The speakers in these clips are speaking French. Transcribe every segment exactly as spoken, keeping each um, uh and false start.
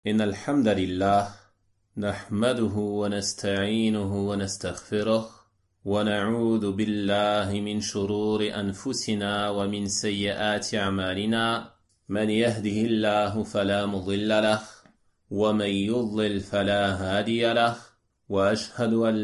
إن الحمد لله نحمده ونستعينه ونستغفره ونعوذ بالله من شرور أنفسنا ومن سيئات أعمالنا من يهده الله فلا مضل له ومن يضلل فلا هادي له وأشهد أن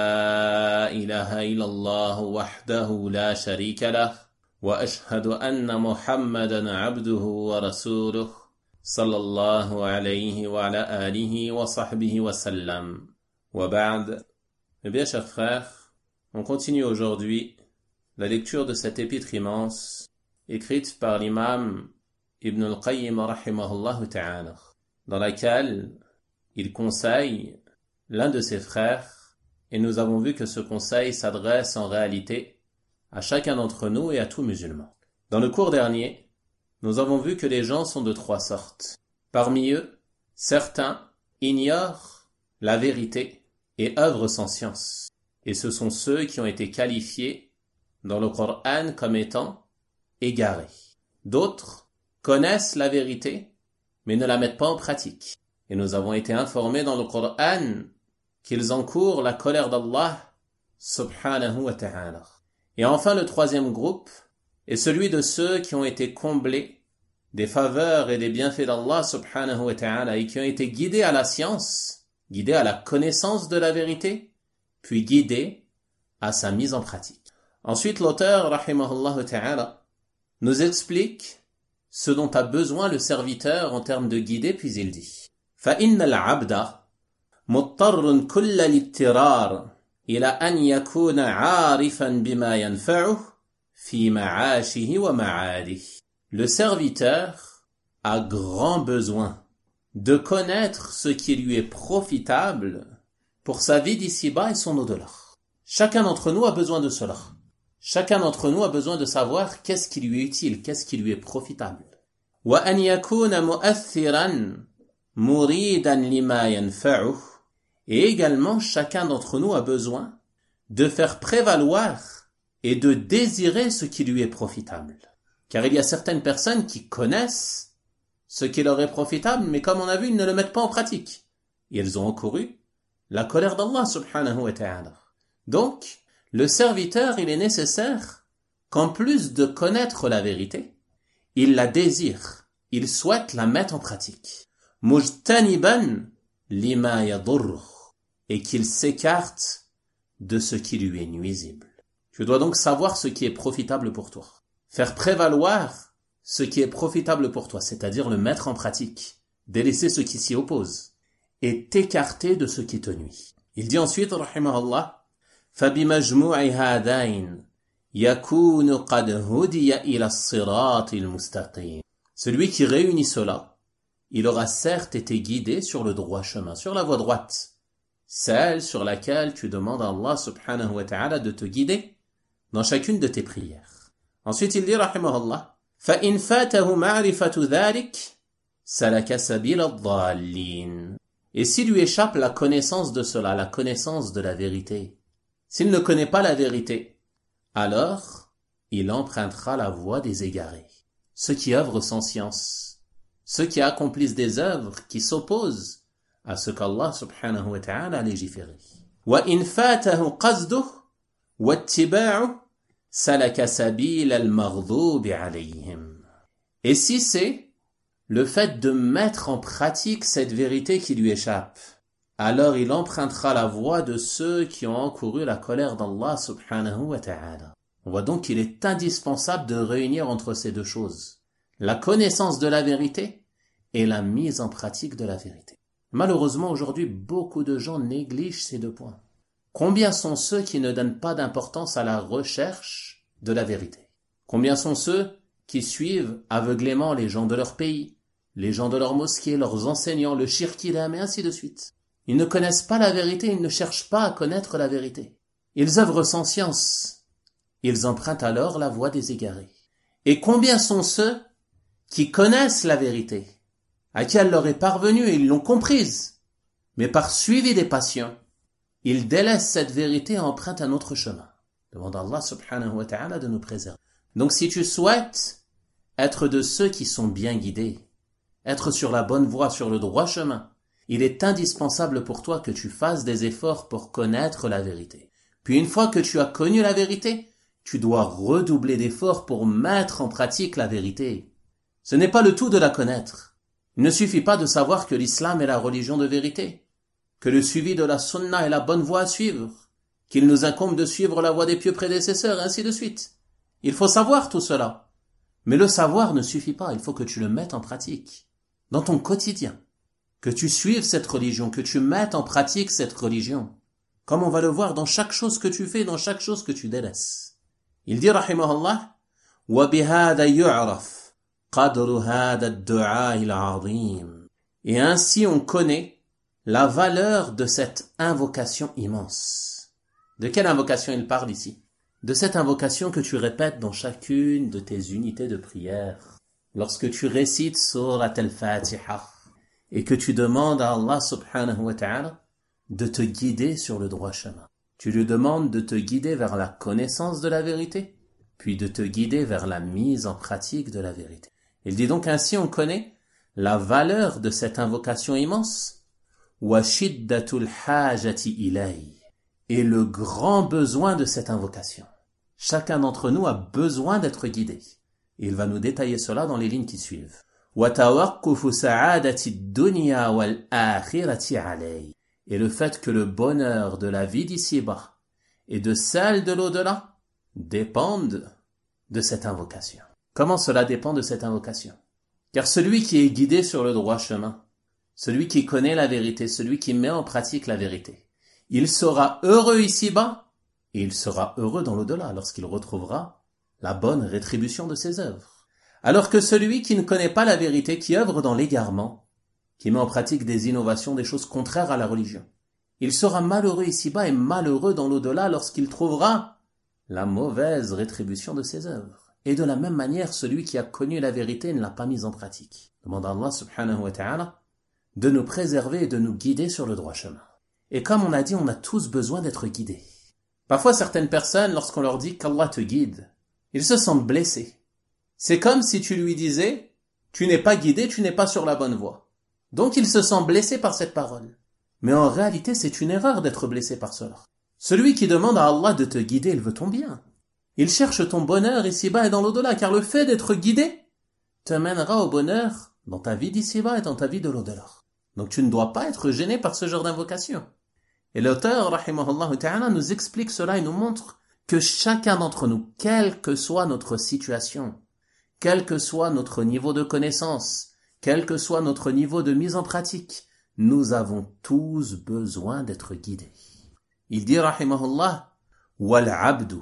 لا إله إلا الله وحده لا شريك له وأشهد أن محمدا عبده ورسوله صلى الله عليه وعلى آله وصحبه وسلم وبعد. Eh bien, chers frères, on continue aujourd'hui la lecture de cette épître immense écrite par l'imam Ibn al-Qayyim rahimahullah ta'ala, dans laquelle il conseille l'un de ses frères, et nous avons vu que ce conseil s'adresse en réalité à chacun d'entre nous et à tout musulman. Dans le cours dernier, nous avons vu que les gens sont de trois sortes. Parmi eux, certains ignorent la vérité et œuvrent sans science. Et ce sont ceux qui ont été qualifiés dans le Coran comme étant égarés. D'autres connaissent la vérité, mais ne la mettent pas en pratique. Et nous avons été informés dans le Coran qu'ils encourent la colère d'Allah subhanahu wa ta'ala. Et enfin, le troisième groupe est celui de ceux qui ont été comblés des faveurs et des bienfaits d'Allah subhanahu wa ta'ala et qui ont été guidés à la science, guidés à la connaissance de la vérité, puis guidés à sa mise en pratique. Ensuite, l'auteur, rahimahullah ta'ala, nous explique ce dont a besoin le serviteur en termes de guider, puis il dit فَإِنَّ الْعَبْدَ مُضْطَرٌ كُلَّ الْاضْطِرَارِ إِلَى أَنْ يَكُونَ عَارِفًا بِمَا يَنْفَعُهُ fi ma'ashihi wa ma'adih. Le serviteur a grand besoin de connaître ce qui lui est profitable pour sa vie d'ici-bas et son au-delà. Chacun d'entre nous a besoin de cela. Chacun d'entre nous a besoin de savoir qu'est-ce qui lui est utile, qu'est-ce qui lui est profitable. Wa an yakuna mu'athiran muridan lima yanfa'uh. Et également, chacun d'entre nous a besoin de faire prévaloir et de désirer ce qui lui est profitable. Car il y a certaines personnes qui connaissent ce qui leur est profitable, mais comme on a vu, ils ne le mettent pas en pratique. Et elles ont encouru la colère d'Allah subhanahu wa ta'ala. Donc, le serviteur, il est nécessaire qu'en plus de connaître la vérité, il la désire, il souhaite la mettre en pratique. Mujtaniban lima yadurruh, et qu'il s'écarte de ce qui lui est nuisible. Tu dois donc savoir ce qui est profitable pour toi. Faire prévaloir ce qui est profitable pour toi, c'est-à-dire le mettre en pratique, délaisser ce qui s'y oppose, et t'écarter de ce qui te nuit. Il dit ensuite, rahimahullah, فَبِمَجْمُوعِ هَذَيْنِ يَكُونُ قَدْ هُدِيَ إِلَى الصِّرَاطِ الْمُسْتَقِيمِ. Celui qui réunit cela, il aura certes été guidé sur le droit chemin, sur la voie droite, celle sur laquelle tu demandes à Allah subhanahu wa ta'ala de te guider dans chacune de tes prières. Ensuite, il dit, rahimahullah, فَإِنْ فَاتَهُ مَعْرِفَةُ ذَلِكَ سَلَكَ سَبِيلَ الضَّالِّينَ. Et s'il lui échappe la connaissance de cela, la connaissance de la vérité, s'il ne connaît pas la vérité, alors il empruntera la voie des égarés. Ceux qui œuvrent sans science, ceux qui accomplissent des œuvres qui s'opposent à ce qu'Allah subhanahu wa ta'ala a légiféré. وَإِنْ فَاتَهُ قَصْدُهُ وَاتِّبَاعُهُ سَلَكَ سَبِيلَ الْمَغْضُوبِ عَلَيْهِمْ. Et si c'est le fait de mettre en pratique cette vérité qui lui échappe, alors il empruntera la voie de ceux qui ont encouru la colère d'Allah subhanahu wa ta'ala. On voit donc qu'il est indispensable de réunir entre ces deux choses la connaissance de la vérité et la mise en pratique de la vérité. Malheureusement, aujourd'hui, beaucoup de gens négligent ces deux points. Combien sont ceux qui ne donnent pas d'importance à la recherche de la vérité? Combien sont ceux qui suivent aveuglément les gens de leur pays, les gens de leur mosquée, leurs enseignants, le shirkidam et ainsi de suite? Ils ne connaissent pas la vérité, ils ne cherchent pas à connaître la vérité. Ils œuvrent sans science. Ils empruntent alors la voie des égarés. Et combien sont ceux qui connaissent la vérité, à qui elle leur est parvenue et ils l'ont comprise, mais par suivi des passions, ils délaissent cette vérité et empruntent un autre chemin. Demande à Allah subhanahu wa ta'ala de nous préserver. Donc si tu souhaites être de ceux qui sont bien guidés, être sur la bonne voie, sur le droit chemin, il est indispensable pour toi que tu fasses des efforts pour connaître la vérité. Puis une fois que tu as connu la vérité, tu dois redoubler d'efforts pour mettre en pratique la vérité. Ce n'est pas le tout de la connaître. Il ne suffit pas de savoir que l'islam est la religion de vérité, que le suivi de la sunna est la bonne voie à suivre, qu'il nous incombe de suivre la voie des pieux prédécesseurs, et ainsi de suite. Il faut savoir tout cela. Mais le savoir ne suffit pas, il faut que tu le mettes en pratique, dans ton quotidien. Que tu suives cette religion, que tu mettes en pratique cette religion, comme on va le voir dans chaque chose que tu fais, dans chaque chose que tu délaisses. Il dit, rahimahullah, وَبِهَذَا يُعْرَفْ قَدْرُ هَذَا الدُّعَاءِ الْعَظِيمِ. Et ainsi on connaît la valeur de cette invocation immense. De quelle invocation il parle ici? De cette invocation que tu répètes dans chacune de tes unités de prière. Lorsque tu récites Surat al-Fatiha et que tu demandes à Allah subhanahu wa ta'ala de te guider sur le droit chemin. Tu lui demandes de te guider vers la connaissance de la vérité, puis de te guider vers la mise en pratique de la vérité. Il dit donc ainsi on connaît la valeur de cette invocation immense, wa shiddatul hajati ilay, et le grand besoin de cette invocation. Chacun d'entre nous a besoin d'être guidé. Il va nous détailler cela dans les lignes qui suivent. Wa tawaqqufu sa'adati ad-dunya wal akhirati alay. Et le fait que le bonheur de la vie d'ici-bas et de celle de l'au-delà dépendent de cette invocation. Comment cela dépend de cette invocation? Car celui qui est guidé sur le droit chemin, celui qui connaît la vérité, celui qui met en pratique la vérité, il sera heureux ici-bas et il sera heureux dans l'au-delà lorsqu'il retrouvera la bonne rétribution de ses œuvres. Alors que celui qui ne connaît pas la vérité, qui œuvre dans l'égarement, qui met en pratique des innovations, des choses contraires à la religion, il sera malheureux ici-bas et malheureux dans l'au-delà lorsqu'il trouvera la mauvaise rétribution de ses œuvres. Et de la même manière, celui qui a connu la vérité ne l'a pas mise en pratique. Demande à Allah subhanahu wa ta'ala de nous préserver et de nous guider sur le droit chemin. Et comme on a dit, on a tous besoin d'être guidés. Parfois, certaines personnes, lorsqu'on leur dit qu'Allah te guide, ils se sentent blessés. C'est comme si tu lui disais « Tu n'es pas guidé, tu n'es pas sur la bonne voie ». Donc il se sent blessé par cette parole. Mais en réalité, c'est une erreur d'être blessé par cela. Celui qui demande à Allah de te guider, il veut ton bien. Il cherche ton bonheur ici-bas et dans l'au-delà, car le fait d'être guidé te mènera au bonheur dans ta vie d'ici-bas et dans ta vie de l'au-delà. Donc tu ne dois pas être gêné par ce genre d'invocation. Et l'auteur, rahimahullah ta'ala, nous explique cela et nous montre que chacun d'entre nous, quelle que soit notre situation, quel que soit notre niveau de connaissance, quel que soit notre niveau de mise en pratique, nous avons tous besoin d'être guidés. Il dit, rahimahullah, wal abdu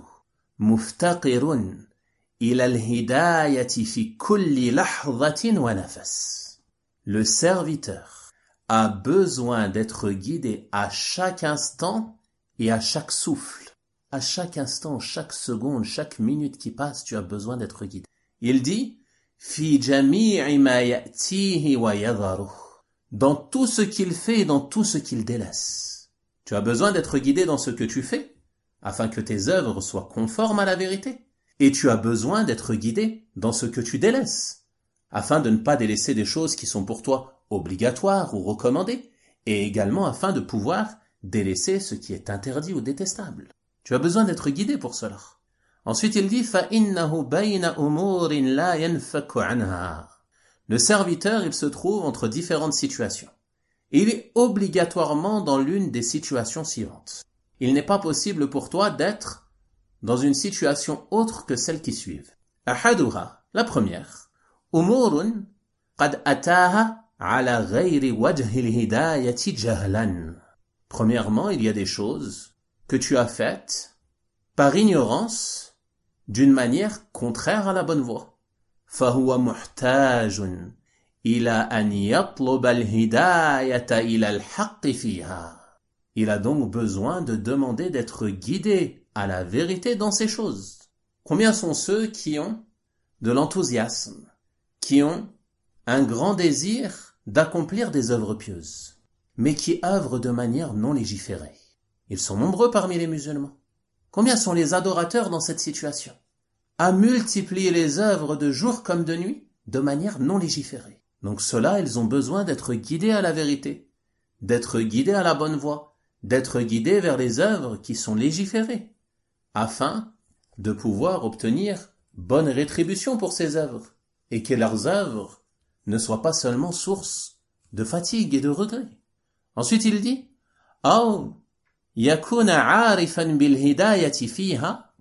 muftaqirun ila al-hidayati fi kulli lahzatin wa nafas. Le serviteur a besoin d'être guidé à chaque instant et à chaque souffle. À chaque instant, chaque seconde, chaque minute qui passe, tu as besoin d'être guidé. Il dit, fi jami'i ma ya'tihi wa yadharuh. Dans tout ce qu'il fait et dans tout ce qu'il délaisse. Tu as besoin d'être guidé dans ce que tu fais, afin que tes œuvres soient conformes à la vérité. Et tu as besoin d'être guidé dans ce que tu délaisses, afin de ne pas délaisser des choses qui sont pour toi obligatoires ou recommandées, et également afin de pouvoir délaisser ce qui est interdit ou détestable. Tu as besoin d'être guidé pour cela. Ensuite il dit فَإِنَّهُ بَيْنَ أُمُورٍ لَا يَنْفَكُ عَنْهَا. Le serviteur, il se trouve entre différentes situations. Et il est obligatoirement dans l'une des situations suivantes. Il n'est pas possible pour toi d'être dans une situation autre que celle qui suivent. أحدها, la première. أمور قد أتاها على غير وجه الهداية جهلا. Premièrement, il y a des choses que tu as faites par ignorance d'une manière contraire à la bonne voie. فهو محتاج إلى أن يطلب الهداية إلى الحق فيها. Il a donc besoin de demander d'être guidé à la vérité dans ces choses. Combien sont ceux qui ont de l'enthousiasme, qui ont un grand désir d'accomplir des œuvres pieuses, mais qui œuvrent de manière non légiférée? Ils sont nombreux parmi les musulmans. Combien sont les adorateurs dans cette situation? À multiplier les œuvres de jour comme de nuit, de manière non légiférée. Donc ceux-là, ils ont besoin d'être guidés à la vérité, d'être guidés à la bonne voie, d'être guidés vers les œuvres qui sont légiférées, afin de pouvoir obtenir bonne rétribution pour ces œuvres, et que leurs œuvres ne soient pas seulement source de fatigue et de regret. Ensuite il dit أو يكون عارفا بالهداية فيها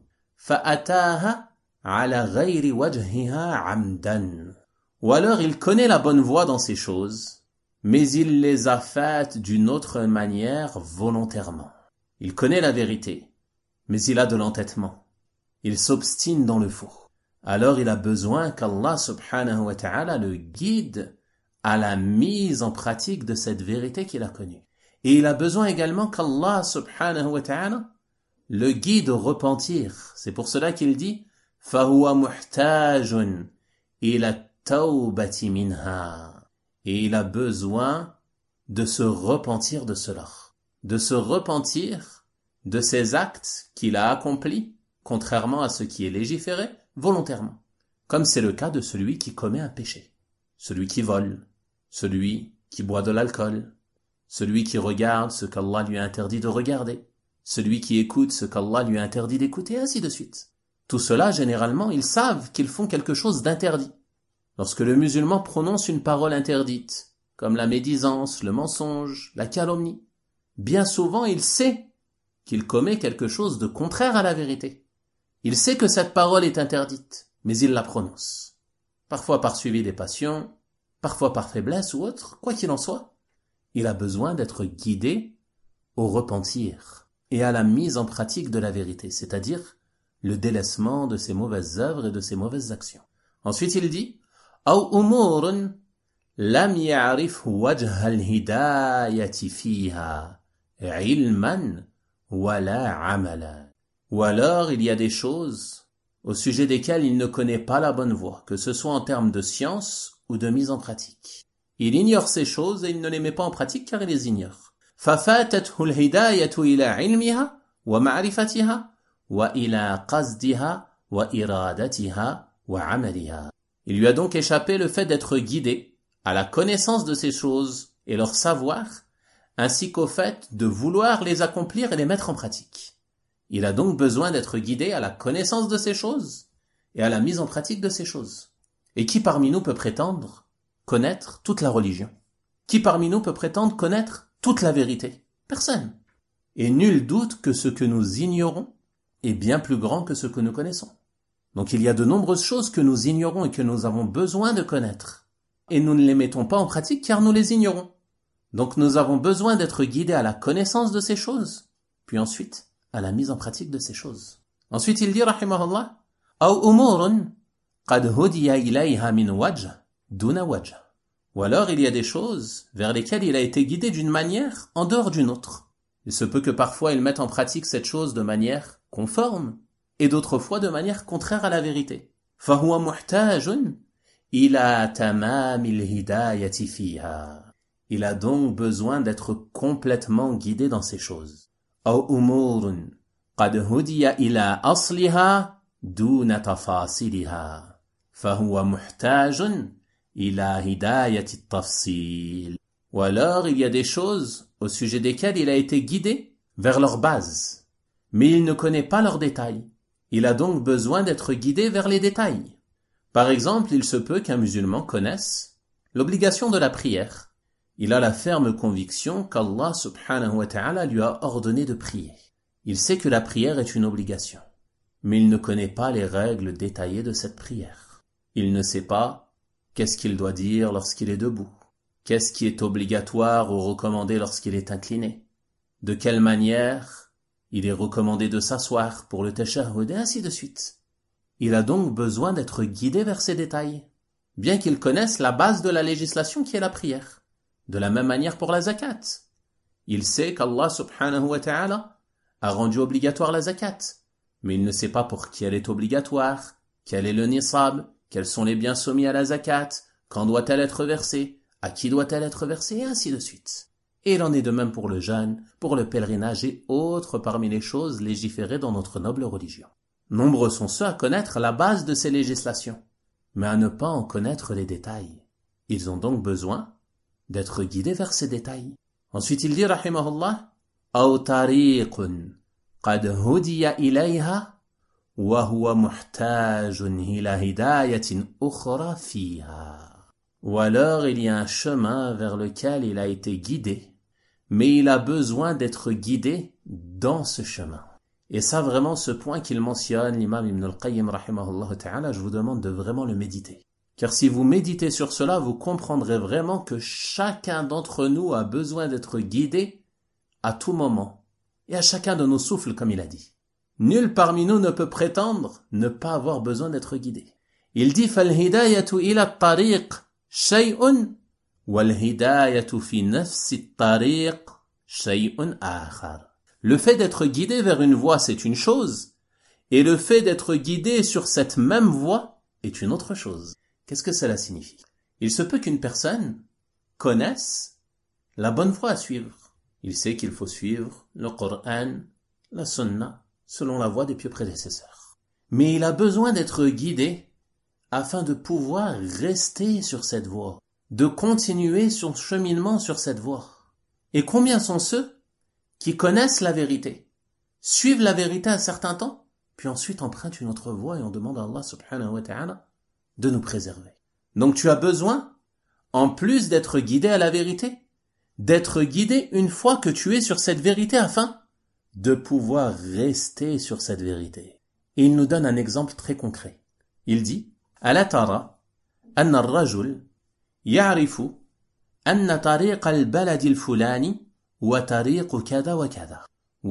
فأتاها على غير وجهها عمدا. Ou alors il connaît la bonne voie dans ces choses, mais il les a faites d'une autre manière volontairement. Il connaît la vérité, mais il a de l'entêtement. Il s'obstine dans le faux. Alors il a besoin qu'Allah subhanahu wa ta'ala le guide à la mise en pratique de cette vérité qu'il a connue. Et il a besoin également qu'Allah subhanahu wa ta'ala le guide au repentir. C'est pour cela qu'il dit فَهُوَ مُحْتَاجٌ إِلَى التَّوْبَةِ مِنْهَا. Et il a besoin de se repentir de cela, de se repentir de ces actes qu'il a accomplis, contrairement à ce qui est légiféré, volontairement. Comme c'est le cas de celui qui commet un péché, celui qui vole, celui qui boit de l'alcool, celui qui regarde ce qu'Allah lui a interdit de regarder, celui qui écoute ce qu'Allah lui a interdit d'écouter, et ainsi de suite. Tout cela, généralement, ils savent qu'ils font quelque chose d'interdit. Lorsque le musulman prononce une parole interdite, comme la médisance, le mensonge, la calomnie, bien souvent il sait qu'il commet quelque chose de contraire à la vérité. Il sait que cette parole est interdite, mais il la prononce. Parfois par suivi des passions, parfois par faiblesse ou autre, quoi qu'il en soit, il a besoin d'être guidé au repentir et à la mise en pratique de la vérité, c'est-à-dire le délaissement de ses mauvaises œuvres et de ses mauvaises actions. Ensuite il dit أو أمور لم يعرف وجه الهداية فيها علما ولا عملا. Ou alors il y a des choses au sujet desquelles il ne connaît pas la bonne voie, que ce soit en termes de science ou de mise en pratique. Il ignore ces choses et il ne les met pas en pratique car il les ignore. ففاتته الهداية إلى علمها ومعرفتها وإلى قصدها وإرادتها وعملها. Il lui a donc échappé le fait d'être guidé à la connaissance de ces choses et leur savoir, ainsi qu'au fait de vouloir les accomplir et les mettre en pratique. Il a donc besoin d'être guidé à la connaissance de ces choses et à la mise en pratique de ces choses. Et qui parmi nous peut prétendre connaître toute la religion? Qui parmi nous peut prétendre connaître toute la vérité? Personne. Et nul doute que ce que nous ignorons est bien plus grand que ce que nous connaissons. Donc il y a de nombreuses choses que nous ignorons et que nous avons besoin de connaître. Et nous ne les mettons pas en pratique car nous les ignorons. Donc nous avons besoin d'être guidés à la connaissance de ces choses, puis ensuite à la mise en pratique de ces choses. Ensuite il dit rahimahullah أو أمور قد هدي إليها من وجه دون وجه. Ou alors il y a des choses vers lesquelles il a été guidé d'une manière en dehors d'une autre. Il se peut que parfois il mette en pratique cette chose de manière conforme et d'autres fois de manière contraire à la vérité. فهو محتاج إلى تمام الهداية فيها. Il a donc besoin d'être complètement guidé dans ces choses. أو أمور قد هدي إلى أصلها دون تفاصيلها فهو محتاج إلى هداية التفصيل. Ou alors il y a des choses au sujet desquelles il a été guidé vers leur base, mais il ne connaît pas leurs détails. Il a donc besoin d'être guidé vers les détails. Par exemple, il se peut qu'un musulman connaisse l'obligation de la prière. Il a la ferme conviction qu'Allah subhanahu wa ta'ala lui a ordonné de prier. Il sait que la prière est une obligation, mais il ne connaît pas les règles détaillées de cette prière. Il ne sait pas qu'est-ce qu'il doit dire lorsqu'il est debout, qu'est-ce qui est obligatoire ou recommandé lorsqu'il est incliné, de quelle manière il est recommandé de s'asseoir pour le tashahhud et ainsi de suite. Il a donc besoin d'être guidé vers ces détails, bien qu'il connaisse la base de la législation qui est la prière. De la même manière pour la zakat. Il sait qu'Allah subhanahu wa ta'ala a rendu obligatoire la zakat, mais il ne sait pas pour qui elle est obligatoire, quel est le nisab, quels sont les biens soumis à la zakat, quand doit-elle être versée, à qui doit-elle être versée, et ainsi de suite. Et il en est de même pour le jeûne, pour le pèlerinage et autres parmi les choses légiférées dans notre noble religion. Nombreux sont ceux à connaître la base de ces législations, mais à ne pas en connaître les détails. Ils ont donc besoin d'être guidés vers ces détails. Ensuite, il dit, rahimahullah, أو طريق قد هدي إليها وهو محتاج إلى هداية أخرى فيها. Ou alors, il y a un chemin vers lequel il a été guidé, mais il a besoin d'être guidé dans ce chemin. Et ça, vraiment, ce point qu'il mentionne, l'imam Ibn al-Qayyim, rahimahullah ta'ala, je vous demande de vraiment le méditer. Car si vous méditez sur cela, vous comprendrez vraiment que chacun d'entre nous a besoin d'être guidé à tout moment, et à chacun de nos souffles, comme il a dit. Nul parmi nous ne peut prétendre ne pas avoir besoin d'être guidé. Il dit, فَالْهِدَايَةُ إِلَى الطَّرِيقِ شَيْءٌ وَالْهِدَايَةُ فِي نَفْسِ الطَّرِيقِ شَيْءٌ آخَرٌ. Le fait d'être guidé vers une voie, c'est une chose, et le fait d'être guidé sur cette même voie est une autre chose. Qu'est-ce que cela signifie? Il se peut qu'une personne connaisse la bonne voie à suivre. Il sait qu'il faut suivre le Coran, la Sunna, selon la voie des pieux prédécesseurs. Mais il a besoin d'être guidé afin de pouvoir rester sur cette voie, de continuer son cheminement sur cette voie. Et combien sont ceux qui connaissent la vérité, suivent la vérité un certain temps, puis ensuite empruntent une autre voie et on demande à Allah subhanahu wa ta'ala de nous préserver. Donc tu as besoin, en plus d'être guidé à la vérité, d'être guidé une fois que tu es sur cette vérité afin de pouvoir rester sur cette vérité. Et il nous donne un exemple très concret. Il dit, ألا ترى أن الرجل يعرف أن طريق البلد الفلاني وطريق كذا وكذا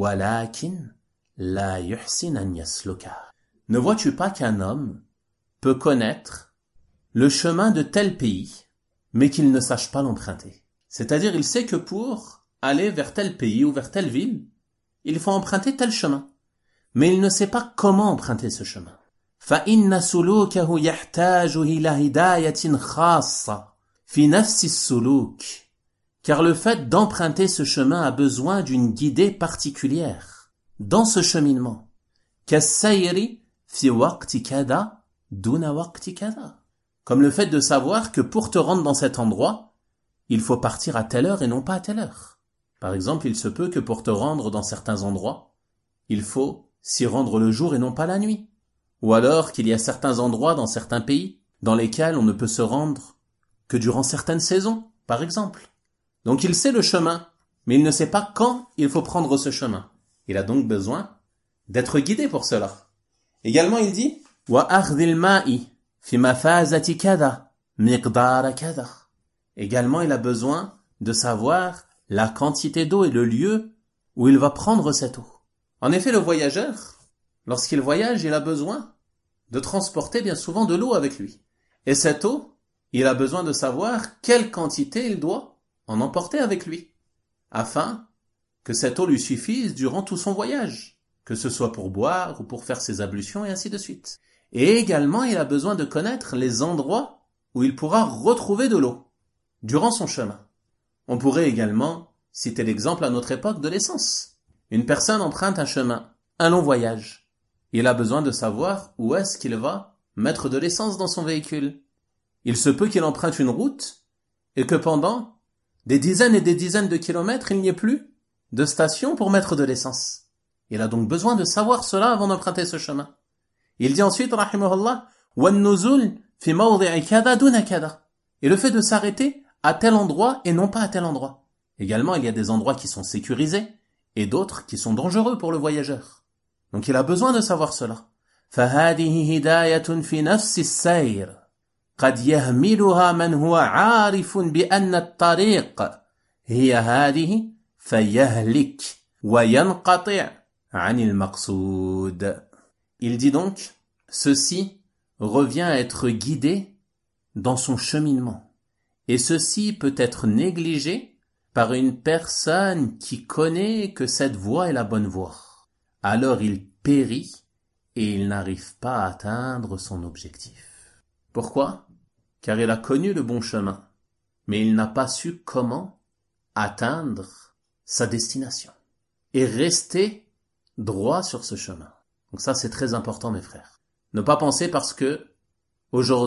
ولكن لا يحسن أن يسلكه. Ne vois-tu pas qu'un homme peut connaître le chemin de tel pays, mais qu'il ne sache pas l'emprunter? C'est-à-dire, il sait que pour aller vers tel pays ou vers telle ville, il faut emprunter tel chemin. Mais il ne sait pas comment emprunter ce chemin. فَإِنَّ سُلُوكَهُ يَحْتَاجُ إِلَى هِدَايَةٍ خَاصَّةٍ فِي نَفْسِ السُّلُوكِ. Car le fait d'emprunter ce chemin a besoin d'une guidée particulière dans ce cheminement. كَالسَّيْرِ فِي وَقْتِ كَذَا دُونَ وَقْتِ كَذَا. Comme le fait de savoir que pour te rendre dans cet endroit, il faut partir à telle heure et non pas à telle heure. Par exemple, il se peut que pour te rendre dans certains endroits, il faut s'y rendre le jour et non pas la nuit. Ou alors qu'il y a certains endroits dans certains pays dans lesquels on ne peut se rendre que durant certaines saisons, par exemple. Donc il sait le chemin, mais il ne sait pas quand il faut prendre ce chemin. Il a donc besoin d'être guidé pour cela. Également, il dit وَأَخْذِ الْمَاءِ فِي مَفَازَةِ كَذَا مِقْدَارَ كَذَا. Également, il a besoin de savoir la quantité d'eau et le lieu où il va prendre cette eau. En effet, le voyageur, lorsqu'il voyage, il a besoin de transporter bien souvent de l'eau avec lui. Et cette eau, il a besoin de savoir quelle quantité il doit en emporter avec lui, afin que cette eau lui suffise durant tout son voyage, que ce soit pour boire ou pour faire ses ablutions et ainsi de suite. Et également, il a besoin de connaître les endroits où il pourra retrouver de l'eau durant son chemin. On pourrait également citer l'exemple à notre époque de l'essence. Une personne emprunte un chemin, un long voyage. Il a besoin de savoir où est-ce qu'il va mettre de l'essence dans son véhicule. Il se peut qu'il emprunte une route et que pendant des dizaines et des dizaines de kilomètres, il n'y ait plus de station pour mettre de l'essence. Il a donc besoin de savoir cela avant d'emprunter ce chemin. Il dit ensuite, rahimahullah, وَالنُّزُولِ فِي مَوْضِعِ كَذَا دُونَ كَذَا. Et le fait de s'arrêter à tel endroit et non pas à tel endroit. Également, il y a des endroits qui sont sécurisés et d'autres qui sont dangereux pour le voyageur. Donc il a besoin de savoir cela. فَهَذِهِ هِدَايَةٌ فِي نَفْسِ السَّيْرِ قَدْ يَهْمِلُهَا مَنْ هُوَ عَارِفٌ بِأَنَّ الطَّرِيقَ هِيَ هَذِهِ فَيَهْلِكْ وَيَنْقَطِعْ عَنِ الْمَقْصُودِ. Il dit donc, ceci revient à être guidé dans son cheminement. Et ceci peut être négligé par une personne qui connaît que cette voie est la bonne voie. Alors il périt et il n'arrive pas à atteindre son objectif. Pourquoi? Car il a connu le bon chemin, mais il n'a pas su comment atteindre sa destination et rester droit sur ce chemin. Donc ça, c'est très important, mes frères. Ne pas penser parce que aujourd'hui,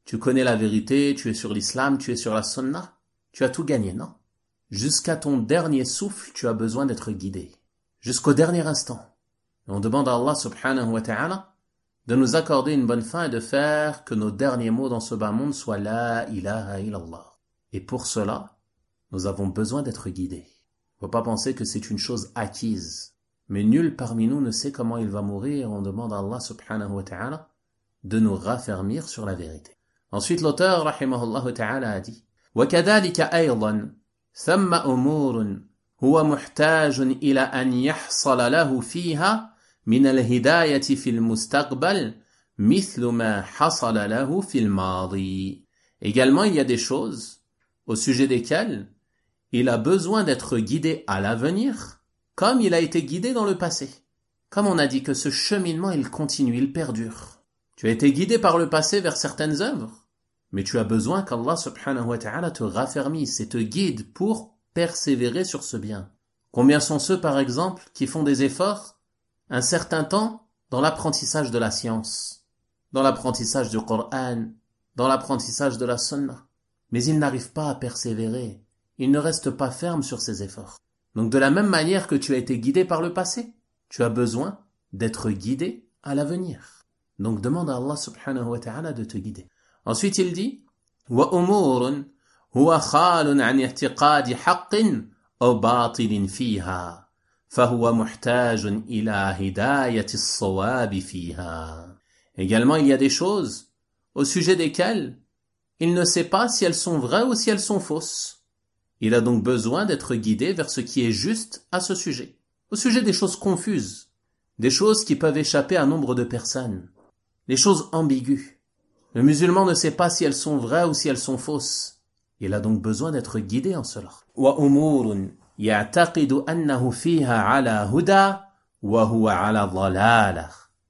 tu connais la vérité, tu es sur l'islam, tu es sur la sunna, tu as tout gagné, non. Jusqu'à ton dernier souffle, tu as besoin d'être guidé. Jusqu'au dernier instant. Et on demande à Allah subhanahu wa ta'ala de nous accorder une bonne fin et de faire que nos derniers mots dans ce bas monde soient la ilaha illallah. Et pour cela, nous avons besoin d'être guidés. Il ne faut pas penser que c'est une chose acquise. Mais nul parmi nous ne sait comment il va mourir et on demande à Allah subhanahu wa ta'ala de nous raffermir sur la vérité. Ensuite, l'auteur, rahimahullah ta'ala, a dit وَكَذَلِكَ أَيْضًا ثَمَّ أُمُورٌ هُوَ مُحْتَاجٌ إِلَى أَنْ يَحْصَلَ لَهُ فِيهَا من الهداية في المستقبل مثل ما حصل له في الماضي. Également, il y a des choses au sujet desquelles il a besoin d'être guidé à l'avenir comme il a été guidé dans le passé. Comme on a dit que ce cheminement, il continue, il perdure. Tu as été guidé par le passé vers certaines œuvres, mais tu as besoin qu'Allah subhanahu wa ta'ala te raffermisse et te guide pour persévérer sur ce bien. Combien sont ceux, par exemple, qui font des efforts un certain temps dans l'apprentissage de la science, dans l'apprentissage du Coran, dans l'apprentissage de la Sunna. Mais ils n'arrivent pas à persévérer, ils ne restent pas fermes sur ces efforts. Donc de la même manière que tu as été guidé par le passé, tu as besoin d'être guidé à l'avenir. Donc demande à Allah subhanahu wa ta'ala de te guider. Ensuite il dit وَأُمُورٌ هُوَ خَالٌ عَنْ اعْتِقَادِ حَقٍّ أَوْ بَاطِلٍ فِيهَا فَهُوَ مُحْتَاجٌ إِلَى هِدَايَةِ الصَّوَابِ فِيهَا. Également, il y a des choses au sujet desquelles il ne sait pas si elles sont vraies ou si elles sont fausses. Il a donc besoin d'être guidé vers ce qui est juste à ce sujet. Au sujet des choses confuses, des choses qui peuvent échapper à nombre de personnes, des choses ambiguës. Le musulman ne sait pas si elles sont vraies ou si elles sont fausses. Il a donc besoin d'être guidé en cela. وَأُمُورٌ يعتقد أنه فيها على هدى وهو على ضلالة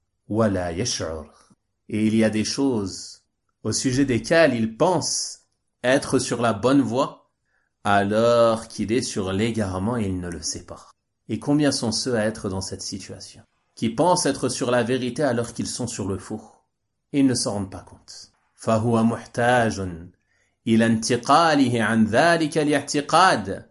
ولا يشعر. Et il y a des choses au sujet desquelles il pense être sur la bonne voie alors qu'il est sur l'égarement et il ne le sait pas. Et combien sont ceux à être dans cette situation, qui pensent être sur la vérité alors qu'ils sont sur le faux. Ils ne s'en rendent pas compte. فهو محتاج إلى انتقاله عن ذلك الاعتقاد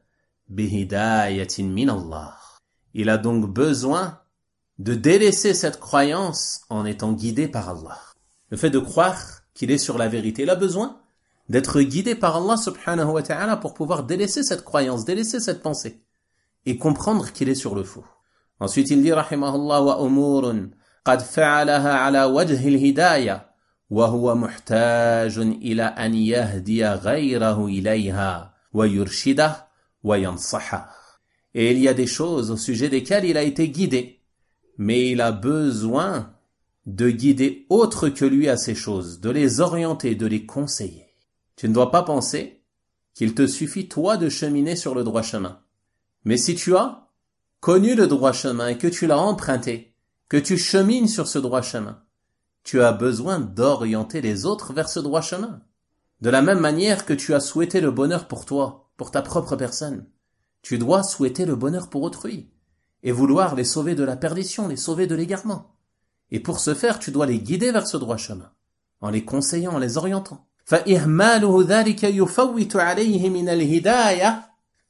بهداية من الله. Il a donc besoin de délaisser cette croyance en étant guidé par Allah. Le fait de croire qu'il est sur la vérité, il a besoin d'être guidé par Allah subhanahu wa ta'ala pour pouvoir délaisser cette croyance, délaisser cette pensée et comprendre qu'il est sur le faux. Ensuite il dit rahimahullah wa umurun qad fa'alaha ala wajhi al-hidayah wa huwa muhtajun ila an yahdiya ghayrahu ilayha wa yurshidah wa yansahah. Et il y a des choses au sujet desquelles il a été guidé, mais il a besoin de guider autre que lui à ces choses, de les orienter, de les conseiller. Tu ne dois pas penser qu'il te suffit toi de cheminer sur le droit chemin. Mais si tu as connu le droit chemin et que tu l'as emprunté, que tu chemines sur ce droit chemin, tu as besoin d'orienter les autres vers ce droit chemin. De la même manière que tu as souhaité le bonheur pour toi, pour ta propre personne, tu dois souhaiter le bonheur pour autrui et vouloir les sauver de la perdition, les sauver de l'égarement. Et pour ce faire, tu dois les guider vers ce droit chemin, en les conseillant, en les orientant. فإهماله ذلك يفوت عليه من الهداية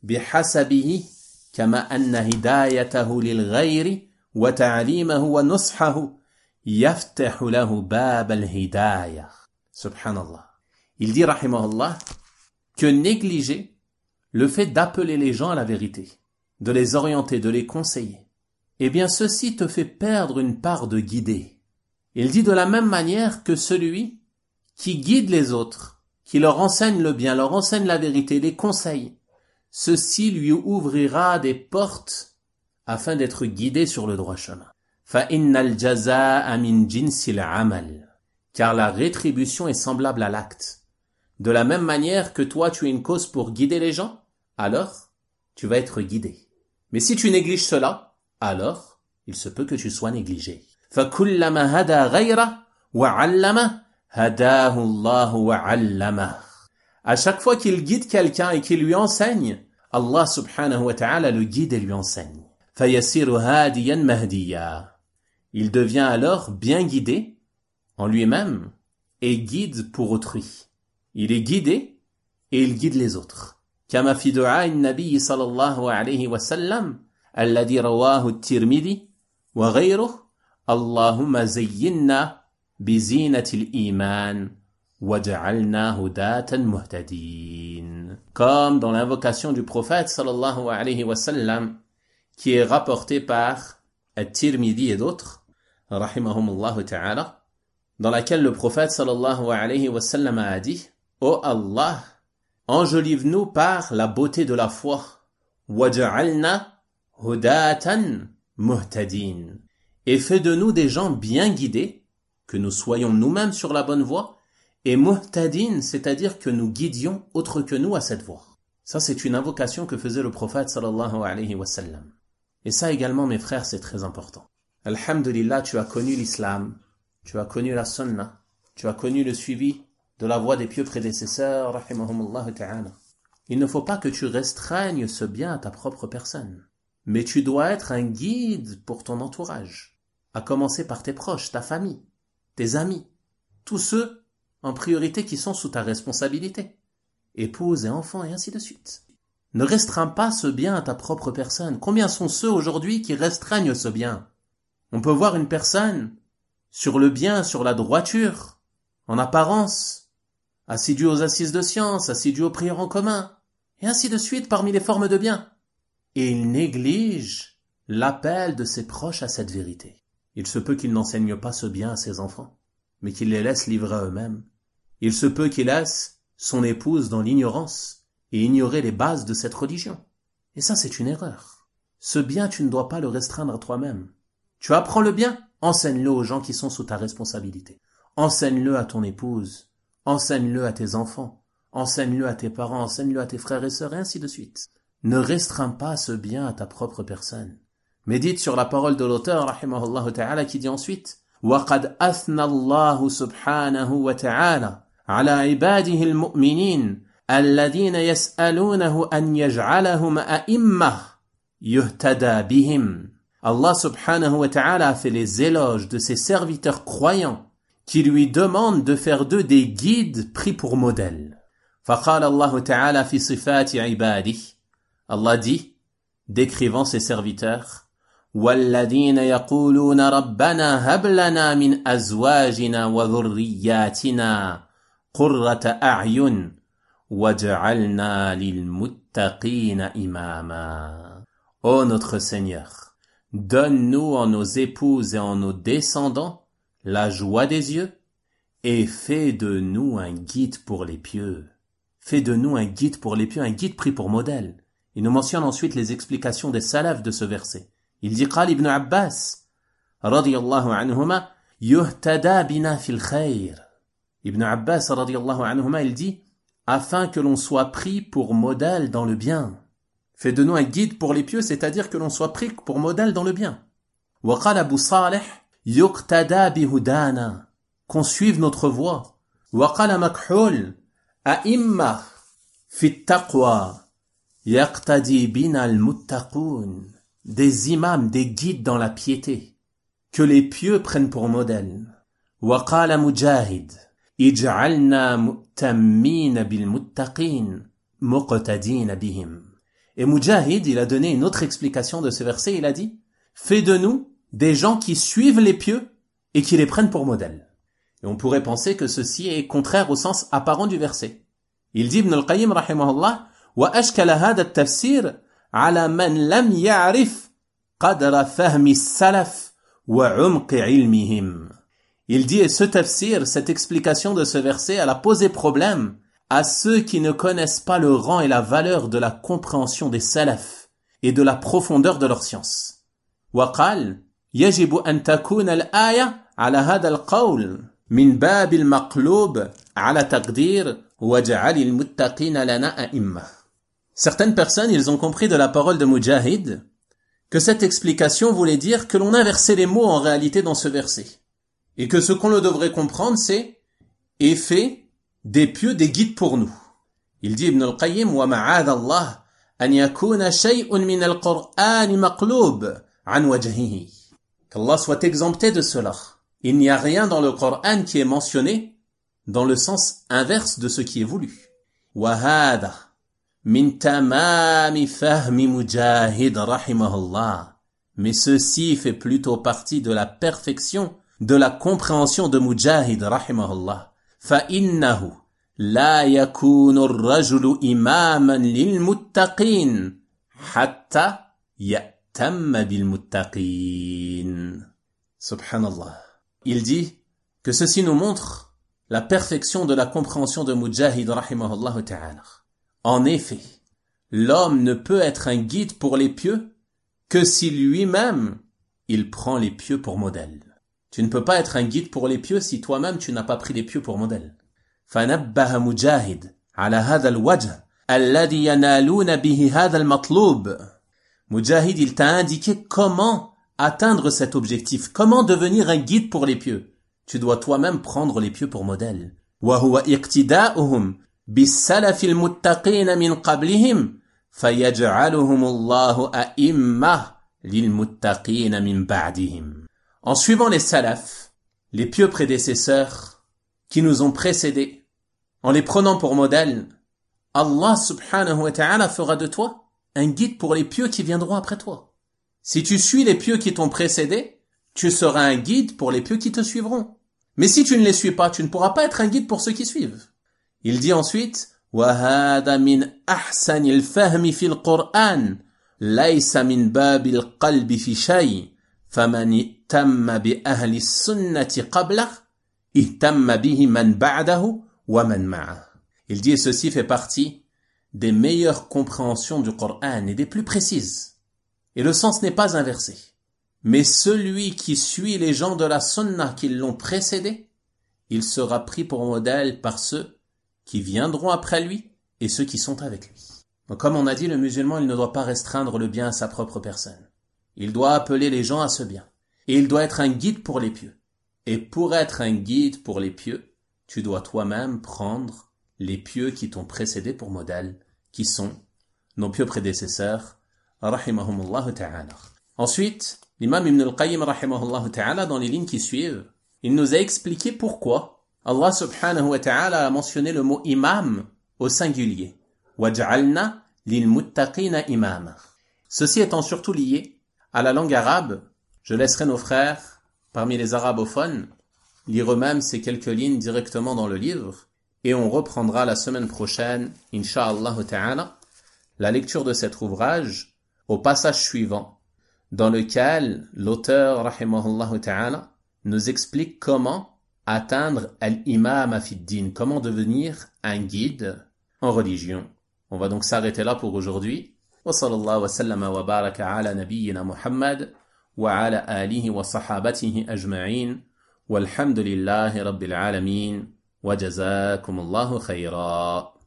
بحسبه كما أن هدايته للغير وتعليمه ونصحه يفتح له باب الهداية. Subhanallah. Il dit rahimahullah que négliger le fait d'appeler les gens à la vérité, de les orienter, de les conseiller, eh bien ceci te fait perdre une part de guider. Il dit de la même manière que celui qui guide les autres, qui leur enseigne le bien, leur enseigne la vérité, les conseille, ceci lui ouvrira des portes afin d'être guidé sur le droit chemin. فَإِنَّ الْجَزَاءَ مِنْ جِنْسِ الْعَمَلِ. Car la rétribution est semblable à l'acte. De la même manière que toi tu es une cause pour guider les gens, alors tu vas être guidé. Mais si tu négliges cela, alors il se peut que tu sois négligé. فَكُلَّمَا هَدَى غَيْرَهُ وَعَلَّمَهُ هَدَاهُ اللَّهُ وَعَلَّمَهُ. À chaque fois qu'il guide quelqu'un et qu'il lui enseigne, Allah subhanahu wa ta'ala le guide et lui enseigne. فَيَسِيرُ هَادِيًا مَهْدِيًا. Il devient alors bien guidé en lui-même est guide pour autrui. Il est guidé et il guide les autres. كما في دعاء النبي صلى الله عليه وسلم الذي رواه الترمذي وغيره اللهم زينا بزينة الإيمان وجعلنا هداة مهتدين. Comme dans l'invocation du prophète sallallahu alayhi wa sallam qui est rapportée par At-Tirmidhi et d'autres rahimahumullah ta'ala, dans laquelle le prophète sallallahu alayhi wa sallam a dit: Ô Allah, enjolive-nous par la beauté de la foi. Waj'alna hudatan muhtadin. Et fais de nous des gens bien guidés, que nous soyons nous-mêmes sur la bonne voie, et muhtadin, c'est-à-dire que nous guidions autre que nous à cette voie. Ça, c'est une invocation que faisait le prophète sallallahu alayhi wa sallam. Et ça également, mes frères, c'est très important. Alhamdulillah, tu as connu l'islam, tu as connu la sunna, tu as connu le suivi de la voie des pieux prédécesseurs, rahimahumullah ta'ala. Il ne faut pas que tu restreignes ce bien à ta propre personne, mais tu dois être un guide pour ton entourage, à commencer par tes proches, ta famille, tes amis, tous ceux en priorité qui sont sous ta responsabilité, épouse et enfants et ainsi de suite. Ne restreins pas ce bien à ta propre personne. Combien sont ceux aujourd'hui qui restreignent ce bien? On peut voir une personne sur le bien, sur la droiture, en apparence, assidu aux assises de science, assidu aux prières en commun, et ainsi de suite parmi les formes de bien. Et il néglige l'appel de ses proches à cette vérité. Il se peut qu'il n'enseigne pas ce bien à ses enfants, mais qu'il les laisse livrer à eux-mêmes. Il se peut qu'il laisse son épouse dans l'ignorance et ignorer les bases de cette religion. Et ça, c'est une erreur. Ce bien, tu ne dois pas le restreindre à toi-même. Tu apprends le bien, enseigne-le aux gens qui sont sous ta responsabilité. Enseigne-le à ton épouse, enseigne-le à tes enfants, enseigne-le à tes parents, enseigne-le à tes frères et sœurs, et ainsi de suite. Ne restreins pas ce bien à ta propre personne. Médite sur la parole de l'auteur, rahimahullah ta'ala, qui dit ensuite: وَقَدْ أَثْنَى اللَّهُ سُبْحَانَهُ وَتَعَالَى عَلَى عِبَادِهِ الْمُؤْمِنِينَ الَّذِينَ يَسْأَلُونَهُ أَنْ يَجْعَلَهُمْ أَئِمَّةً يُهْتَدَى بِهِمْ. Allah subhanahu wa ta'ala a fait les éloges de ses serviteurs croyants qui lui demandent de faire d'eux des guides pris pour modèle. فَقَالَ اللَّهُ تَعَالَى فِي صِفَاتِ عِبَادِهِ. Allah dit, décrivant ses serviteurs: وَالَّذِينَ يَقُولُونَ رَبَّنَا هَبْ لَنَا مِنْ أَزْوَاجِنَا وَذُرِّيَّاتِنَا قُرَّةَ أَعْيُنٍ وَجَعَلْنَا لِلْمُتَّقِينَ إِمَامًا. Ô notre Seigneur, donne-nous en nos épouses et en nos descendants la joie des yeux et fais de nous un guide pour les pieux. Fais de nous un guide pour les pieux, un guide pris pour modèle. Il nous mentionne ensuite les explications des salafs de ce verset. Il dit: قال Ibn Abbas radiyallahu anhuma yuhtada bina fil khayr. Ibn Abbas radiyallahu anhuma, il dit, afin que l'on soit pris pour modèle dans le bien. Fais de nous un guide pour les pieux, c'est-à-dire que l'on soit pris pour modèle dans le bien. وقال Abu Salih yuqtada bihudana, qu'on suive notre voie. وقال Makhul a'imma fit taqwa yaqtadi bina al-muttaqun, des imams, des guides dans la piété, que les pieux prennent pour modèle. وقال Mujahid ij'alna mu'tammin bil muttaqin muqtadin bihim. Et Mujahid, il a donné une autre explication de ce verset, il a dit: fais de nous des gens qui suivent les pieux et qui les prennent pour modèle. Et on pourrait penser que ceci est contraire au sens apparent du verset. Il dit, Ibn al-Qayyim rahimahullah: wa ashkala hadha at-tafsir ala man lam ya'rif qadra fahmi as-salaf wa 'umq 'ilmihim. Il dit, et ce tafsir, cette explication de ce verset, elle a posé problème à ceux qui ne connaissent pas le rang et la valeur de la compréhension des salafs et de la profondeur de leur science. وقال يجب أن تكون الآية على هذا القول من باب المقلوب على تقدير وجعل المتقين لنا أئمة. Certaines personnes, ils ont compris de la parole de Mujahid que cette explication voulait dire que l'on inversait les mots en réalité dans ce verset. Et que ce qu'on le devrait comprendre, c'est « et fait des pieux des guides pour nous ». Il dit Ibn al-Qayyim « Wa ma'adallah an yakuna shay'un min al-Qur'an maqlub an wajhihi ». Qu'Allah soit exempté de cela. Il n'y a rien dans le Coran qui est mentionné dans le sens inverse de ce qui est voulu. وَهَذَا مِنْ تَمَامِ فَهْمِ مُجَاهِدْ رَحِمَهُ اللَّهِ. Mais ceci fait plutôt partie de la perfection de la compréhension de Mujahid رحمه الله. فَإِنَّهُ لَا يَكُونُ الرَّجُلُ إِمَامًا لِلْمُتَّقِينَ حَتَّى يَأْتَمَّ بِالْمُتَّقِينَ. Subhanallah. Il dit que ceci nous montre la perfection de la compréhension de Mujahid rahimahullah ta'ala. En effet, l'homme ne peut être un guide pour les pieux que si lui-même il prend les pieux pour modèle. Tu ne peux pas être un guide pour les pieux si toi-même tu n'as pas pris les pieux pour modèle. فنبه مجاهد على هذا الوجه الذي ينالون به هذا المطلوب. Mujahid, il t'a indiqué comment atteindre cet objectif, comment devenir un guide pour les pieux. Tu dois toi-même prendre les pieux pour modèle. وهو اقتداؤهم بالسلف المتقين من قبلهم فيجعلهم الله أئمة للمتقين من بعدهم. En suivant les salafs, les pieux prédécesseurs qui nous ont précédés, en les prenant pour modèle, Allah subhanahu wa ta'ala fera de toi un guide pour les pieux qui viendront après toi. Si tu suis les pieux qui t'ont précédé, tu seras un guide pour les pieux qui te suivront. Mais si tu ne les suis pas, tu ne pourras pas être un guide pour ceux qui suivent. Il dit ensuite, وَهَذَا مِنْ أَحْسَنِ الْفَهْمِ فِي الْقُرْآنِ لَيْسَ مِنْ بَابِ الْقَلْبِ فِي شَيْءٍ فَمَنِ اهْتَمَّ بِأَهْلِ السُّنَّةِ قَبْلَهُ اهْتَمَّ بِهِ مَنْ بَعْدَهُ وَمَنْ مَعَهُ. Il dit, et ceci fait partie des meilleures compréhensions du Coran et des plus précises. Et le sens n'est pas inversé. Mais celui qui suit les gens de la sunna qui l'ont précédé, il sera pris pour modèle par ceux qui viendront après lui et ceux qui sont avec lui. Donc, comme on a dit, le musulman, il ne doit pas restreindre le bien à sa propre personne. Il doit appeler les gens à ce bien. Et il doit être un guide pour les pieux. Et pour être un guide pour les pieux, tu dois toi-même prendre les pieux qui t'ont précédé pour modèle, qui sont nos pieux prédécesseurs, rahimahumullah ta'ala. Ensuite, l'imam Ibn al-Qayyim, rahimahullah ta'ala, dans les lignes qui suivent, il nous a expliqué pourquoi Allah subhanahu wa ta'ala a mentionné le mot imam au singulier. وَجْعَلْنَا لِلْمُتَّقِينَ إِمَامًا. Ceci étant surtout lié à la langue arabe, je laisserai nos frères, parmi les arabophones, lire eux-mêmes ces quelques lignes directement dans le livre, et on reprendra la semaine prochaine, insha'Allah ta'ala, la lecture de cet ouvrage au passage suivant, dans lequel l'auteur, rahimahullah ta'ala, nous explique comment atteindre al-imam fid-din, comment devenir un guide en religion. On va donc s'arrêter là pour aujourd'hui. Wa sallallahu wa sallama wa baraka ala nabiyyina Muhammad wa ala alihi wa sahabatihi ajma'in walhamdulillahi rabbil alamin wa jazakumullahu khayra.